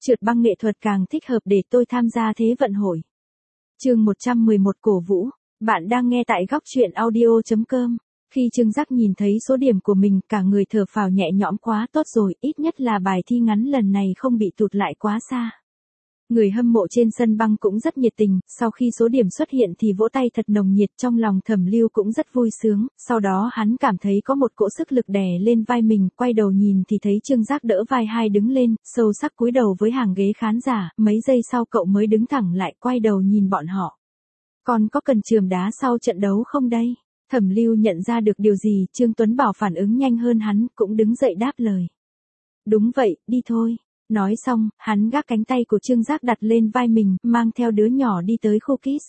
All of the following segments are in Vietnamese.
trượt băng nghệ thuật càng thích hợp để tôi tham gia Thế vận hội. Chương 111 cổ vũ. Bạn đang nghe tại góc truyện audio.com. Khi Trương Giác nhìn thấy số điểm của mình, cả người thở phào nhẹ nhõm, quá tốt rồi, ít nhất là bài thi ngắn lần này không bị tụt lại quá xa. Người hâm mộ trên sân băng cũng rất nhiệt tình, sau khi số điểm xuất hiện thì vỗ tay thật nồng nhiệt, trong lòng Thẩm Lưu cũng rất vui sướng, sau đó hắn cảm thấy có một cỗ sức lực đè lên vai mình, quay đầu nhìn thì thấy Trương Giác đỡ vai hai đứng lên, sâu sắc cúi đầu với hàng ghế khán giả, mấy giây sau cậu mới đứng thẳng lại, quay đầu nhìn bọn họ. Còn có cần chườm đá sau trận đấu không đây? Thẩm Lưu nhận ra được điều gì, Trương Tuấn Bảo phản ứng nhanh hơn hắn, cũng đứng dậy đáp lời. Đúng vậy, đi thôi. Nói xong, hắn gác cánh tay của Trương Giác đặt lên vai mình, mang theo đứa nhỏ đi tới khu kids.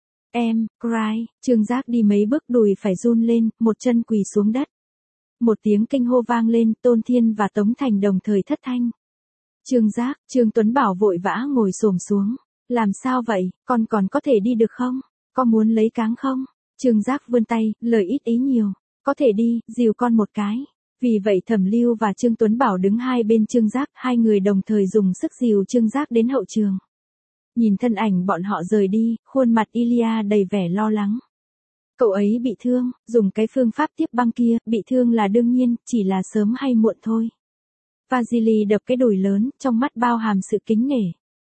Em, cry, Trương Giác đi mấy bước đùi phải run lên, một chân quỳ xuống đất. Một tiếng kinh hô vang lên, Tôn Thiên và Tống Thành đồng thời thất thanh. Trương Giác, Trương Tuấn Bảo vội vã ngồi xổm xuống. Làm sao vậy, con còn có thể đi được không? Có muốn lấy cáng không? Trương Giác vươn tay, lời ít ý nhiều. Có thể đi, dìu con một cái. Vì vậy Thẩm Lưu và Trương Tuấn Bảo đứng hai bên Trương Giác, hai người đồng thời dùng sức dìu Trương Giác đến hậu trường. Nhìn thân ảnh bọn họ rời đi, khuôn mặt Ilya đầy vẻ lo lắng. Cậu ấy bị thương, dùng cái phương pháp tiếp băng kia, bị thương là đương nhiên, chỉ là sớm hay muộn thôi. Vasily đập cái đùi lớn, trong mắt bao hàm sự kính nể.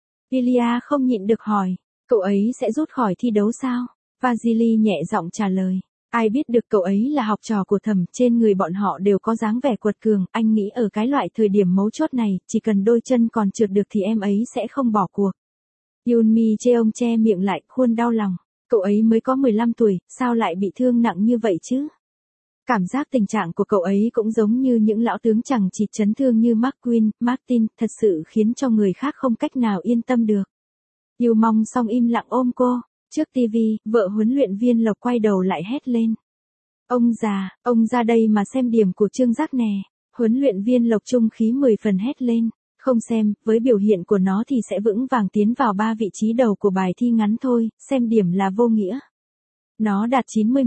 Ilya không nhịn được hỏi, cậu ấy sẽ rút khỏi thi đấu sao? Vasily nhẹ giọng trả lời. Ai biết được cậu ấy là học trò của Thẩm, trên người bọn họ đều có dáng vẻ quật cường, anh nghĩ ở cái loại thời điểm mấu chốt này, chỉ cần đôi chân còn trượt được thì em ấy sẽ không bỏ cuộc. Yunmi Cheong che miệng lại, khuôn đau lòng. Cậu ấy mới có 15 tuổi, sao lại bị thương nặng như vậy chứ? Cảm giác tình trạng của cậu ấy cũng giống như những lão tướng chẳng chỉ chấn thương như McQueen, Martin, thật sự khiến cho người khác không cách nào yên tâm được. Yêu Mong song im lặng ôm cô. Trước TV, vợ huấn luyện viên Lộc quay đầu lại hét lên. Ông ra đây mà xem điểm của Trương Giác nè. Huấn luyện viên Lộc trung khí 10 phần hét lên. Không xem, với biểu hiện của nó thì sẽ vững vàng tiến vào 3 vị trí đầu của bài thi ngắn thôi, xem điểm là vô nghĩa. Nó đạt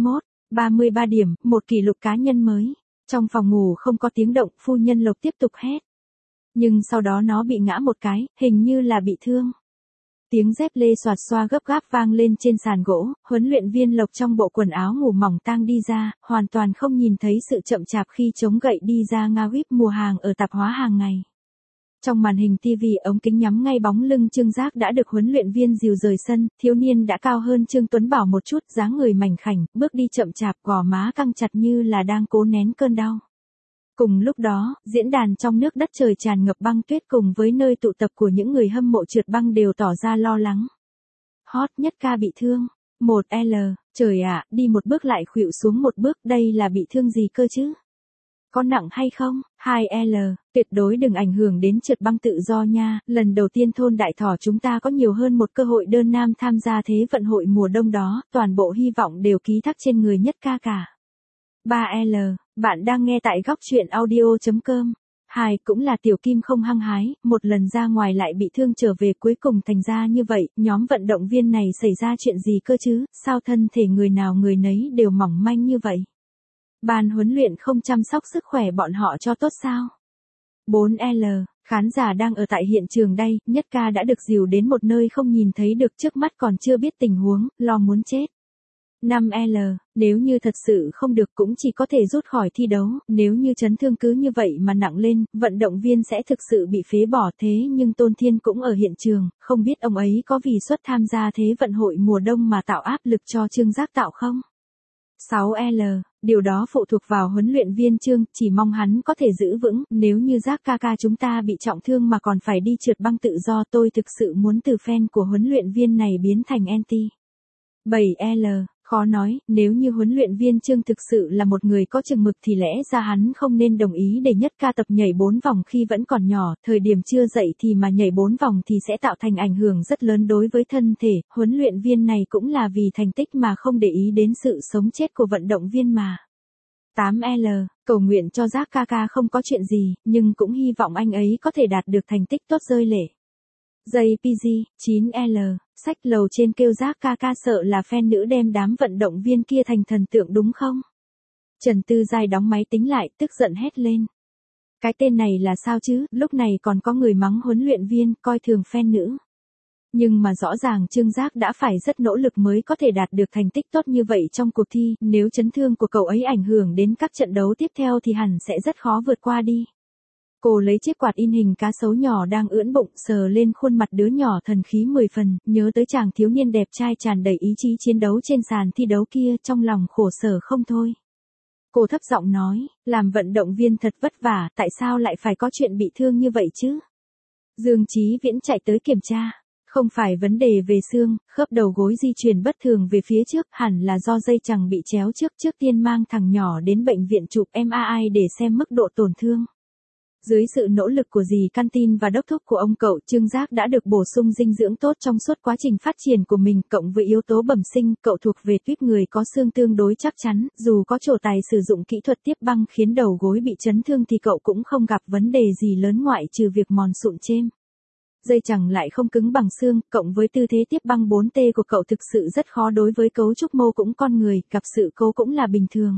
33 điểm, một kỷ lục cá nhân mới. Trong phòng ngủ không có tiếng động, phu nhân Lộc tiếp tục hét. Nhưng sau đó nó bị ngã một cái, hình như là bị thương. Tiếng dép lê xoạt xoa gấp gáp vang lên trên sàn gỗ, huấn luyện viên Lộc trong bộ quần áo ngủ mỏng tang đi ra, hoàn toàn không nhìn thấy sự chậm chạp khi chống gậy đi ra Nga Whip mua hàng ở tạp hóa hàng ngày. Trong màn hình TV ống kính nhắm ngay bóng lưng Trương Giác đã được huấn luyện viên dìu rời sân, thiếu niên đã cao hơn Trương Tuấn Bảo một chút, dáng người mảnh khảnh, bước đi chậm chạp, gò má căng chặt như là đang cố nén cơn đau. Cùng lúc đó, diễn đàn trong nước đất trời tràn ngập băng tuyết cùng với nơi tụ tập của những người hâm mộ trượt băng đều tỏ ra lo lắng. Hot nhất ca bị thương. 1L, trời ạ, đi một bước lại khuỵu xuống một bước, đây là bị thương gì cơ chứ? Có nặng hay không? 2L, tuyệt đối đừng ảnh hưởng đến trượt băng tự do nha, lần đầu tiên thôn Đại Thỏ chúng ta có nhiều hơn một cơ hội đơn nam tham gia Thế vận hội mùa đông đó, toàn bộ hy vọng đều ký thác trên người nhất ca cả. 3L, bạn đang nghe tại góc truyện audio.com. 2 cũng là Tiểu Kim không hăng hái, một lần ra ngoài lại bị thương trở về cuối cùng thành ra như vậy, nhóm vận động viên này xảy ra chuyện gì cơ chứ, sao thân thể người nào người nấy đều mỏng manh như vậy? Ban huấn luyện không chăm sóc sức khỏe bọn họ cho tốt sao? 4L, khán giả đang ở tại hiện trường đây, nhất ca đã được dìu đến một nơi không nhìn thấy được, trước mắt còn chưa biết tình huống, lo muốn chết. 5L, nếu như thật sự không được cũng chỉ có thể rút khỏi thi đấu, nếu như chấn thương cứ như vậy mà nặng lên, vận động viên sẽ thực sự bị phế bỏ, thế nhưng Tôn Thiên cũng ở hiện trường, không biết ông ấy có vì suất tham gia Thế vận hội mùa đông mà tạo áp lực cho Trương Giác tạo không? 6L, điều đó phụ thuộc vào huấn luyện viên Trương, chỉ mong hắn có thể giữ vững, nếu như Giác ca ca chúng ta bị trọng thương mà còn phải đi trượt băng tự do, tôi thực sự muốn từ fan của huấn luyện viên này biến thành anti. 7L, khó nói, nếu như huấn luyện viên Trương thực sự là một người có chừng mực thì lẽ ra hắn không nên đồng ý để nhất ca tập nhảy 4 vòng khi vẫn còn nhỏ, thời điểm chưa dậy thì mà nhảy 4 vòng thì sẽ tạo thành ảnh hưởng rất lớn đối với thân thể, huấn luyện viên này cũng là vì thành tích mà không để ý đến sự sống chết của vận động viên mà. 8L, cầu nguyện cho Giác ca ca không có chuyện gì, nhưng cũng hy vọng anh ấy có thể đạt được thành tích tốt rơi lệ. JPG, 9L, sách lầu trên kêu Giác ca ca sợ là fan nữ đem đám vận động viên kia thành thần tượng đúng không? Trần Tư Giai đóng máy tính lại, tức giận hét lên. Cái tên này là sao chứ, lúc này còn có người mắng huấn luyện viên, coi thường fan nữ. Nhưng mà rõ ràng Trương Giác đã phải rất nỗ lực mới có thể đạt được thành tích tốt như vậy trong cuộc thi, nếu chấn thương của cậu ấy ảnh hưởng đến các trận đấu tiếp theo thì hẳn sẽ rất khó vượt qua đi. Cô lấy chiếc quạt in hình cá sấu nhỏ đang ưỡn bụng sờ lên khuôn mặt đứa nhỏ thần khí 10 phần, nhớ tới chàng thiếu niên đẹp trai tràn đầy ý chí chiến đấu trên sàn thi đấu kia, trong lòng khổ sở không thôi. Cô thấp giọng nói, làm vận động viên thật vất vả, tại sao lại phải có chuyện bị thương như vậy chứ? Dương Chí Viễn chạy tới kiểm tra. Không phải vấn đề về xương, khớp đầu gối di chuyển bất thường về phía trước, hẳn là do dây chằng bị chéo trước tiên mang thằng nhỏ đến bệnh viện chụp MRI để xem mức độ tổn thương. Dưới sự nỗ lực của dì căn tin và đốc thúc của ông cậu, Trương Giác đã được bổ sung dinh dưỡng tốt trong suốt quá trình phát triển của mình, cộng với yếu tố bẩm sinh, cậu thuộc về tuýp người có xương tương đối chắc chắn, dù có trổ tài sử dụng kỹ thuật tiếp băng khiến đầu gối bị chấn thương thì cậu cũng không gặp vấn đề gì lớn ngoại trừ việc mòn sụn chêm. Dây chằng lại không cứng bằng xương, cộng với tư thế tiếp băng 4T của cậu thực sự rất khó đối với cấu trúc mô cũng con người, gặp sự cố cũng là bình thường.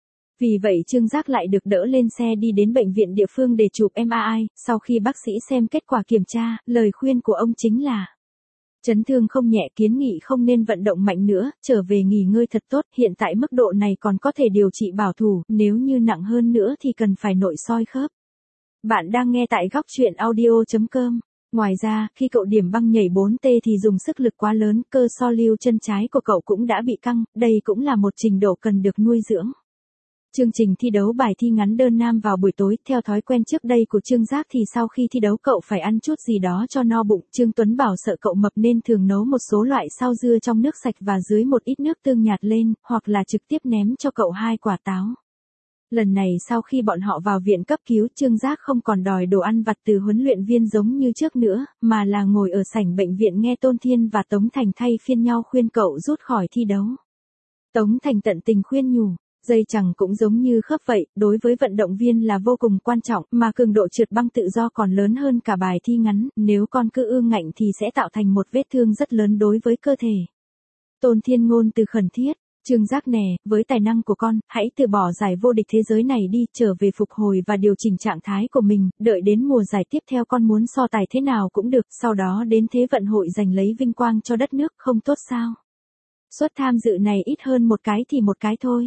Vì vậy Trương Giác lại được đỡ lên xe đi đến bệnh viện địa phương để chụp MRI, sau khi bác sĩ xem kết quả kiểm tra, lời khuyên của ông chính là chấn thương không nhẹ, kiến nghị không nên vận động mạnh nữa, trở về nghỉ ngơi thật tốt, hiện tại mức độ này còn có thể điều trị bảo thủ, nếu như nặng hơn nữa thì cần phải nội soi khớp. Bạn đang nghe tại góc truyện audio.com. Ngoài ra, khi cậu điểm băng nhảy 4T thì dùng sức lực quá lớn, cơ so lưu chân trái của cậu cũng đã bị căng, đây cũng là một trình độ cần được nuôi dưỡng. Chương trình thi đấu bài thi ngắn đơn nam vào buổi tối, theo thói quen trước đây của Trương Giác thì sau khi thi đấu cậu phải ăn chút gì đó cho no bụng, Trương Tuấn Bảo sợ cậu mập nên thường nấu một số loại sao dưa trong nước sạch và dưới một ít nước tương nhạt lên, hoặc là trực tiếp ném cho cậu 2 quả táo. Lần này sau khi bọn họ vào viện cấp cứu, Trương Giác không còn đòi đồ ăn vặt từ huấn luyện viên giống như trước nữa, mà là ngồi ở sảnh bệnh viện nghe Tôn Thiên và Tống Thành thay phiên nhau khuyên cậu rút khỏi thi đấu. Tống Thành tận tình khuyên nhủ, dây chằng cũng giống như khớp vậy, đối với vận động viên là vô cùng quan trọng, mà cường độ trượt băng tự do còn lớn hơn cả bài thi ngắn, nếu con cứ ương ngạnh thì sẽ tạo thành một vết thương rất lớn đối với cơ thể. Tôn Thiên ngôn từ khẩn thiết. Trương Giác nè, với tài năng của con, hãy từ bỏ giải vô địch thế giới này đi, trở về phục hồi và điều chỉnh trạng thái của mình, đợi đến mùa giải tiếp theo con muốn so tài thế nào cũng được, sau đó đến Thế vận hội giành lấy vinh quang cho đất nước, không tốt sao? Suất tham dự này ít hơn một cái thì một cái thôi.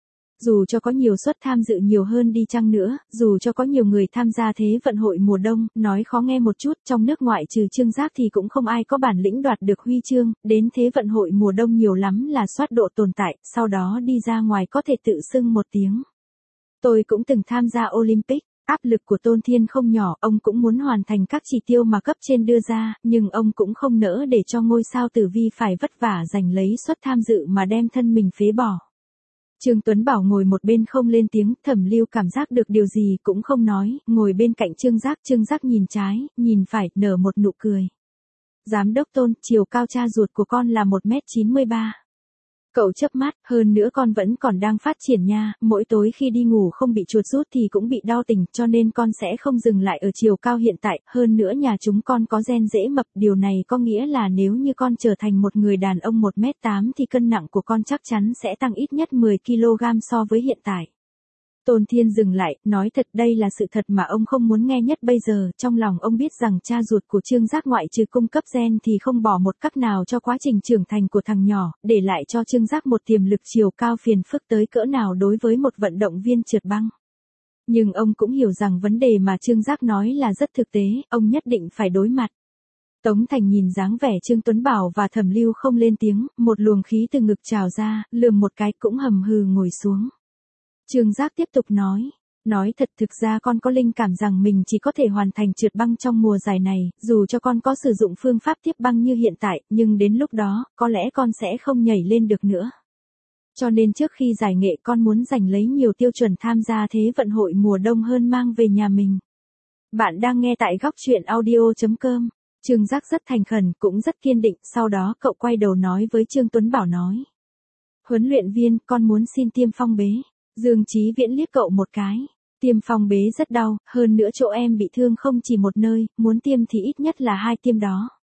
Dù cho có nhiều suất tham dự nhiều hơn đi chăng nữa, dù cho có nhiều người tham gia Thế vận hội mùa đông, nói khó nghe một chút, trong nước ngoại trừ Trương Giác thì cũng không ai có bản lĩnh đoạt được huy chương, đến Thế vận hội mùa đông nhiều lắm là soát độ tồn tại, sau đó đi ra ngoài có thể tự xưng một tiếng. Tôi cũng từng tham gia Olympic, áp lực của Tôn Thiên không nhỏ, ông cũng muốn hoàn thành các chỉ tiêu mà cấp trên đưa ra, nhưng ông cũng không nỡ để cho ngôi sao Tử Vi phải vất vả giành lấy suất tham dự mà đem thân mình phế bỏ. Trương Tuấn Bảo ngồi một bên không lên tiếng, Thẩm Lưu cảm giác được điều gì cũng không nói, ngồi bên cạnh Trương Giác nhìn trái, nhìn phải, nở một nụ cười. Giám đốc Tôn, chiều cao cha ruột của con là 1m93. Cậu chớp mắt, hơn nữa con vẫn còn đang phát triển nha, mỗi tối khi đi ngủ không bị chuột rút thì cũng bị đau tỉnh, cho nên con sẽ không dừng lại ở chiều cao hiện tại, hơn nữa nhà chúng con có gen dễ mập, điều này có nghĩa là nếu như con trở thành một người đàn ông 1m8 thì cân nặng của con chắc chắn sẽ tăng ít nhất 10kg so với hiện tại. Tôn Thiên dừng lại, nói thật đây là sự thật mà ông không muốn nghe nhất bây giờ, trong lòng ông biết rằng cha ruột của Trương Giác ngoại trừ cung cấp gen thì không bỏ một cách nào cho quá trình trưởng thành của thằng nhỏ, để lại cho Trương Giác một tiềm lực chiều cao phiền phức tới cỡ nào đối với một vận động viên trượt băng. Nhưng ông cũng hiểu rằng vấn đề mà Trương Giác nói là rất thực tế, ông nhất định phải đối mặt. Tống Thành nhìn dáng vẻ Trương Tuấn Bảo và Thẩm Lưu không lên tiếng, một luồng khí từ ngực trào ra, lườm một cái cũng hầm hừ ngồi xuống. Trương Giác tiếp tục nói thật thực ra con có linh cảm rằng mình chỉ có thể hoàn thành trượt băng trong mùa giải này, dù cho con có sử dụng phương pháp tiếp băng như hiện tại, nhưng đến lúc đó, có lẽ con sẽ không nhảy lên được nữa. Cho nên trước khi giải nghệ con muốn giành lấy nhiều tiêu chuẩn tham gia Thế vận hội mùa đông hơn mang về nhà mình. Bạn đang nghe tại góc truyện audio.com. Trương Giác rất thành khẩn, cũng rất kiên định, sau đó cậu quay đầu nói với Trương Tuấn Bảo nói. Huấn luyện viên, con muốn xin tiêm phong bế. Dương Chí Viễn liếc cậu một cái. Tiêm phong bế rất đau, hơn nữa chỗ em bị thương không chỉ một nơi, muốn tiêm thì ít nhất là 2 tiêm đó.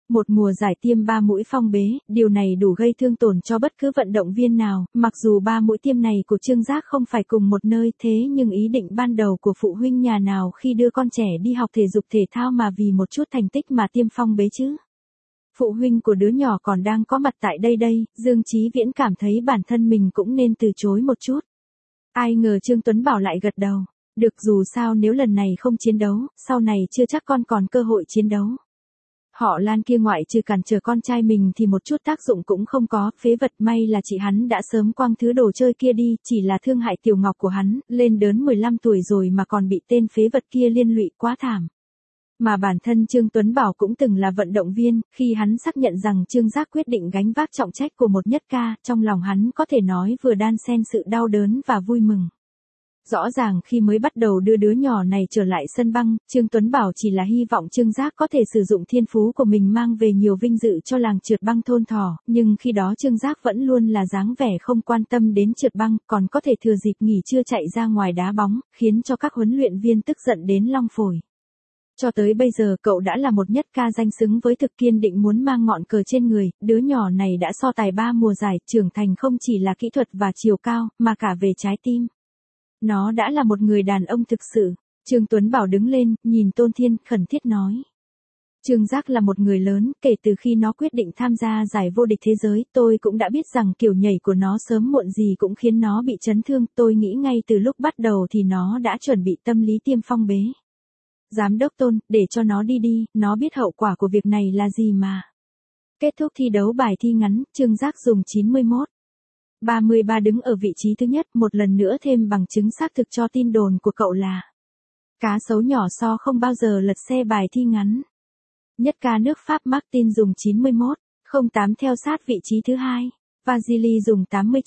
Một mùa giải tiêm 3 mũi phong bế, điều này đủ gây thương tổn cho bất cứ vận động viên nào, mặc dù 3 mũi tiêm này của Trương Giác không phải cùng một nơi thế nhưng ý định ban đầu của phụ huynh nhà nào khi đưa con trẻ đi học thể dục thể thao mà vì một chút thành tích mà tiêm phong bế chứ. Phụ huynh của đứa nhỏ còn đang có mặt tại đây, Dương Chí Viễn cảm thấy bản thân mình cũng nên từ chối một chút. Ai ngờ Trương Tuấn Bảo lại gật đầu. Được, dù sao nếu lần này không chiến đấu, sau này chưa chắc con còn cơ hội chiến đấu. Họ Lan kia ngoại trừ cản trở con trai mình thì một chút tác dụng cũng không có, phế vật, may là chị hắn đã sớm quăng thứ đồ chơi kia đi, chỉ là thương hại Tiểu Ngọc của hắn, lên đớn 15 tuổi rồi mà còn bị tên phế vật kia liên lụy, quá thảm. Mà bản thân Trương Tuấn Bảo cũng từng là vận động viên, khi hắn xác nhận rằng Trương Giác quyết định gánh vác trọng trách của một nhất ca, trong lòng hắn có thể nói vừa đan xen sự đau đớn và vui mừng. Rõ ràng khi mới bắt đầu đưa đứa nhỏ này trở lại sân băng, Trương Tuấn Bảo chỉ là hy vọng Trương Giác có thể sử dụng thiên phú của mình mang về nhiều vinh dự cho làng trượt băng thôn Thỏ, nhưng khi đó Trương Giác vẫn luôn là dáng vẻ không quan tâm đến trượt băng, còn có thể thừa dịp nghỉ trưa chạy ra ngoài đá bóng, khiến cho các huấn luyện viên tức giận đến long phổi. Cho tới bây giờ cậu đã là một nhất ca danh xứng với thực, kiên định muốn mang ngọn cờ trên người, đứa nhỏ này đã so tài 3 mùa giải, trưởng thành không chỉ là kỹ thuật và chiều cao, mà cả về trái tim. Nó đã là một người đàn ông thực sự. Trương Tuấn Bảo đứng lên, nhìn Tôn Thiên, khẩn thiết nói. Trương Giác là một người lớn, kể từ khi nó quyết định tham gia giải vô địch thế giới, tôi cũng đã biết rằng kiểu nhảy của nó sớm muộn gì cũng khiến nó bị chấn thương, tôi nghĩ ngay từ lúc bắt đầu thì nó đã chuẩn bị tâm lý tiêm phong bế. Giám đốc Tôn, để cho nó đi, nó biết hậu quả của việc này là gì mà. Kết thúc thi đấu bài thi ngắn, Trương Giác dùng 91.33 đứng ở vị trí thứ nhất, một lần nữa thêm bằng chứng xác thực cho tin đồn của cậu là cá sấu nhỏ so không bao giờ lật xe bài thi ngắn. Nhất ca nước Pháp Martin dùng 91.08 theo sát vị trí thứ hai, Vasily dùng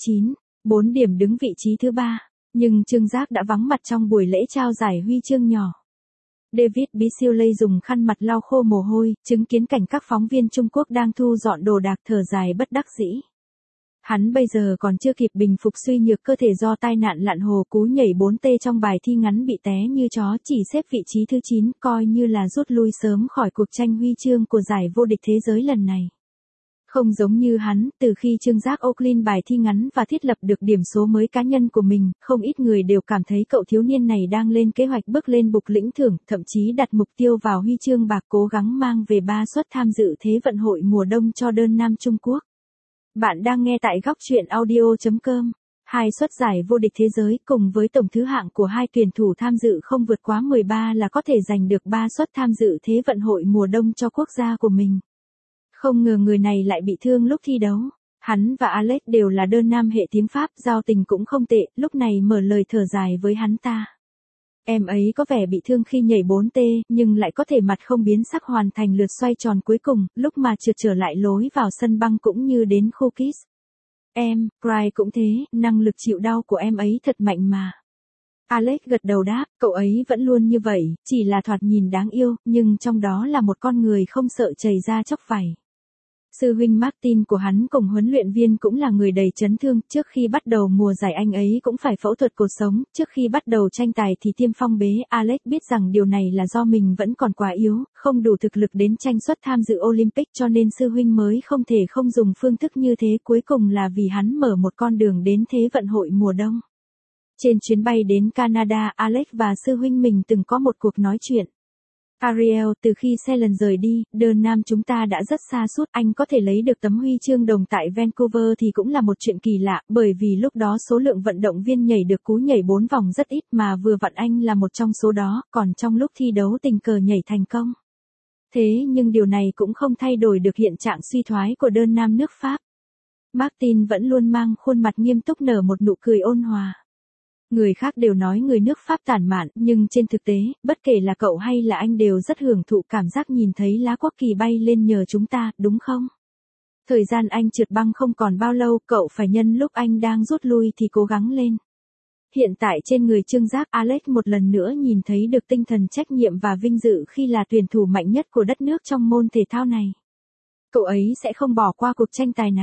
89.4 điểm đứng vị trí thứ ba, nhưng Trương Giác đã vắng mặt trong buổi lễ trao giải huy chương nhỏ. David Bisley dùng khăn mặt lau khô mồ hôi, chứng kiến cảnh các phóng viên Trung Quốc đang thu dọn đồ đạc, thở dài bất đắc dĩ. Hắn bây giờ còn chưa kịp bình phục suy nhược cơ thể do tai nạn lặn hồ, cú nhảy 4T trong bài thi ngắn bị té như chó, chỉ xếp vị trí thứ 9, coi như là rút lui sớm khỏi cuộc tranh huy chương của giải vô địch thế giới lần này. Không giống như hắn, từ khi Trương Giác Oaklin bài thi ngắn và thiết lập được điểm số mới cá nhân của mình, không ít người đều cảm thấy cậu thiếu niên này đang lên kế hoạch bước lên bục lĩnh thưởng, thậm chí đặt mục tiêu vào huy chương bạc, cố gắng mang về 3 suất tham dự Thế vận hội mùa đông cho đơn nam Trung Quốc. Bạn đang nghe tại góc truyện audio.com. 2 suất giải vô địch thế giới cùng với tổng thứ hạng của 2 tuyển thủ tham dự không vượt quá 13 là có thể giành được 3 suất tham dự Thế vận hội mùa đông cho quốc gia của mình. Không ngờ người này lại bị thương lúc thi đấu. Hắn và Alex đều là đơn nam hệ tiếng Pháp, giao tình cũng không tệ, lúc này mở lời thở dài với hắn ta. Em ấy có vẻ bị thương khi nhảy 4T, nhưng lại có thể mặt không biến sắc hoàn thành lượt xoay tròn cuối cùng, lúc mà trượt trở lại lối vào sân băng cũng như đến khu kiss. Cry cũng thế, năng lực chịu đau của em ấy thật mạnh mà. Alex gật đầu đáp, cậu ấy vẫn luôn như vậy, chỉ là thoạt nhìn đáng yêu, nhưng trong đó là một con người không sợ chảy ra chóc vảy. Sư huynh Martin của hắn cùng huấn luyện viên cũng là người đầy chấn thương, trước khi bắt đầu mùa giải anh ấy cũng phải phẫu thuật cột sống, trước khi bắt đầu tranh tài thì tiêm phong bế. Alex biết rằng điều này là do mình vẫn còn quá yếu, không đủ thực lực đến tranh suất tham dự Olympic, cho nên sư huynh mới không thể không dùng phương thức như thế, cuối cùng là vì hắn mở một con đường đến Thế vận hội mùa đông. Trên chuyến bay đến Canada, Alex và sư huynh mình từng có một cuộc nói chuyện. Ariel, từ khi xe lần rời đi, đơn nam chúng ta đã rất xa suốt, anh có thể lấy được tấm huy chương đồng tại Vancouver thì cũng là một chuyện kỳ lạ, bởi vì lúc đó số lượng vận động viên nhảy được cú nhảy 4 vòng rất ít mà vừa vặn anh là một trong số đó, còn trong lúc thi đấu tình cờ nhảy thành công. Thế nhưng điều này cũng không thay đổi được hiện trạng suy thoái của đơn nam nước Pháp. Martin vẫn luôn mang khuôn mặt nghiêm túc, nở một nụ cười ôn hòa. Người khác đều nói người nước Pháp tản mạn, nhưng trên thực tế, bất kể là cậu hay là anh đều rất hưởng thụ cảm giác nhìn thấy lá quốc kỳ bay lên nhờ chúng ta, đúng không? Thời gian anh trượt băng không còn bao lâu, cậu phải nhân lúc anh đang rút lui thì cố gắng lên. Hiện tại trên người Trương Giác, Alex một lần nữa nhìn thấy được tinh thần trách nhiệm và vinh dự khi là tuyển thủ mạnh nhất của đất nước trong môn thể thao này. Cậu ấy sẽ không bỏ qua cuộc tranh tài này.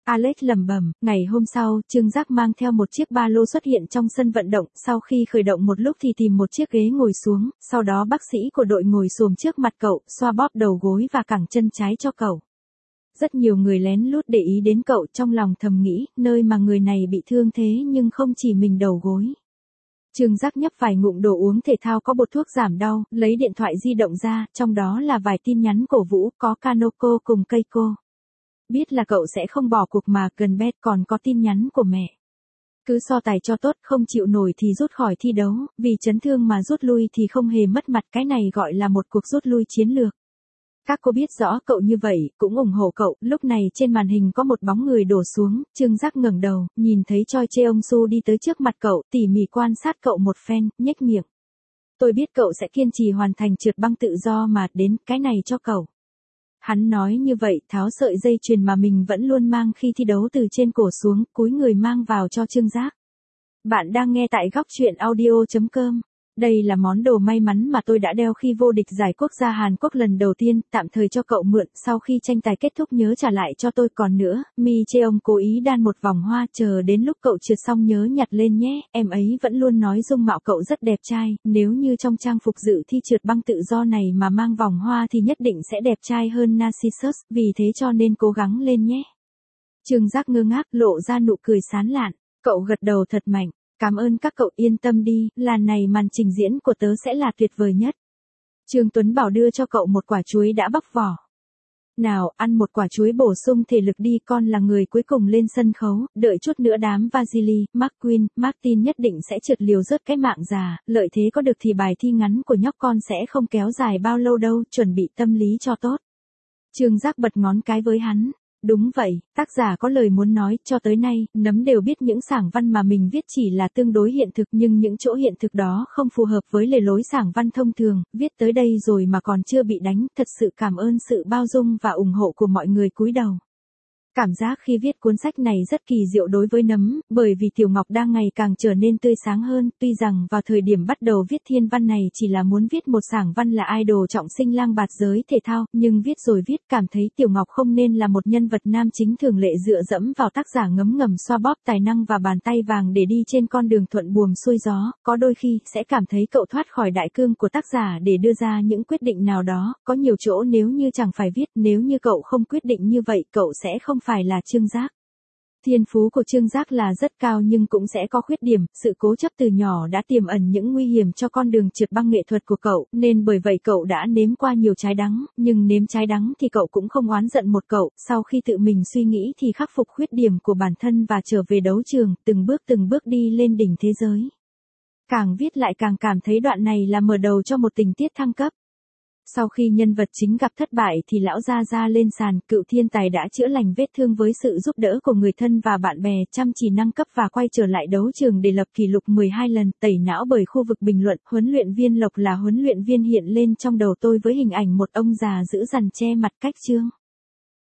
Alex lẩm bẩm. Ngày hôm sau, Trương Giác mang theo một chiếc ba lô xuất hiện trong sân vận động, sau khi khởi động một lúc thì tìm một chiếc ghế ngồi xuống, sau đó bác sĩ của đội ngồi xổm trước mặt cậu, xoa bóp đầu gối và cẳng chân trái cho cậu. Rất nhiều người lén lút để ý đến cậu, trong lòng thầm nghĩ, nơi mà người này bị thương thế nhưng không chỉ mình đầu gối. Trương Giác nhấp vài ngụm đồ uống thể thao có bột thuốc giảm đau, lấy điện thoại di động ra, trong đó là vài tin nhắn cổ vũ, có Kanoko cùng Keiko. Biết là cậu sẽ không bỏ cuộc mà, gần bet còn có tin nhắn của mẹ. Cứ so tài cho tốt, không chịu nổi thì rút khỏi thi đấu, vì chấn thương mà rút lui thì không hề mất mặt, cái này gọi là một cuộc rút lui chiến lược. Các cô biết rõ cậu như vậy, cũng ủng hộ cậu. Lúc này trên màn hình có một bóng người đổ xuống, Trương Giác ngẩng đầu, nhìn thấy Choi Cheong-su đi tới trước mặt cậu, tỉ mỉ quan sát cậu một phen, nhếch miệng. Tôi biết cậu sẽ kiên trì hoàn thành trượt băng tự do mà, đến, cái này cho cậu. Hắn nói như vậy, tháo sợi dây chuyền mà mình vẫn luôn mang khi thi đấu từ trên cổ xuống, cúi người mang vào cho Trương Giác. Bạn đang nghe tại góc truyện audio.com. Đây là món đồ may mắn mà tôi đã đeo khi vô địch giải quốc gia Hàn Quốc lần đầu tiên, tạm thời cho cậu mượn, sau khi tranh tài kết thúc nhớ trả lại cho tôi. Còn nữa, Mi Cheong cố ý đan một vòng hoa, chờ đến lúc cậu trượt xong nhớ nhặt lên nhé, em ấy vẫn luôn nói dung mạo cậu rất đẹp trai, nếu như trong trang phục dự thi trượt băng tự do này mà mang vòng hoa thì nhất định sẽ đẹp trai hơn Narcissus, vì thế cho nên cố gắng lên nhé. Trương Giác ngơ ngác, lộ ra nụ cười sán lạn, cậu gật đầu thật mạnh. Cảm ơn các cậu, yên tâm đi, lần này màn trình diễn của tớ sẽ là tuyệt vời nhất. Trương Tuấn Bảo đưa cho cậu một quả chuối đã bóc vỏ. Nào, ăn một quả chuối bổ sung thể lực đi, con là người cuối cùng lên sân khấu, đợi chút nữa đám Vasily, McQueen, Martin nhất định sẽ trượt liều rớt cái mạng già, lợi thế có được thì bài thi ngắn của nhóc con sẽ không kéo dài bao lâu đâu, chuẩn bị tâm lý cho tốt. Trương Giác bật ngón cái với hắn. Đúng vậy, tác giả có lời muốn nói, cho tới nay, Nấm đều biết những sảng văn mà mình viết chỉ là tương đối hiện thực, nhưng những chỗ hiện thực đó không phù hợp với lề lối sảng văn thông thường, viết tới đây rồi mà còn chưa bị đánh, thật sự cảm ơn sự bao dung và ủng hộ của mọi người. Cúi đầu. Cảm giác khi viết cuốn sách này rất kỳ diệu đối với Nấm, bởi vì Tiểu Ngọc đang ngày càng trở nên tươi sáng hơn, tuy rằng vào thời điểm bắt đầu viết thiên văn này chỉ là muốn viết một sảng văn là idol trọng sinh lang bạt giới thể thao, nhưng viết rồi viết cảm thấy Tiểu Ngọc không nên là một nhân vật nam chính thường lệ dựa dẫm vào tác giả ngấm ngầm xoa bóp tài năng và bàn tay vàng để đi trên con đường thuận buồm xuôi gió, có đôi khi sẽ cảm thấy cậu thoát khỏi đại cương của tác giả để đưa ra những quyết định nào đó, có nhiều chỗ nếu như chẳng phải viết, nếu như cậu không quyết định như vậy cậu sẽ không phải là Trương Giác. Thiên phú của Trương Giác là rất cao nhưng cũng sẽ có khuyết điểm, sự cố chấp từ nhỏ đã tiềm ẩn những nguy hiểm cho con đường trượt băng nghệ thuật của cậu, nên bởi vậy cậu đã nếm qua nhiều trái đắng, nhưng nếm trái đắng thì cậu cũng không oán giận một cậu, sau khi tự mình suy nghĩ thì khắc phục khuyết điểm của bản thân và trở về đấu trường, từng bước đi lên đỉnh thế giới. Càng viết lại càng cảm thấy đoạn này là mở đầu cho một tình tiết thăng cấp. Sau khi nhân vật chính gặp thất bại thì lão Gia Gia lên sàn, cựu thiên tài đã chữa lành vết thương với sự giúp đỡ của người thân và bạn bè, chăm chỉ nâng cấp và quay trở lại đấu trường để lập kỷ lục 12 lần, tẩy não bởi khu vực bình luận. Huấn luyện viên Lộc là huấn luyện viên hiện lên trong đầu tôi với hình ảnh một ông già giữ dằn che mặt cách Trương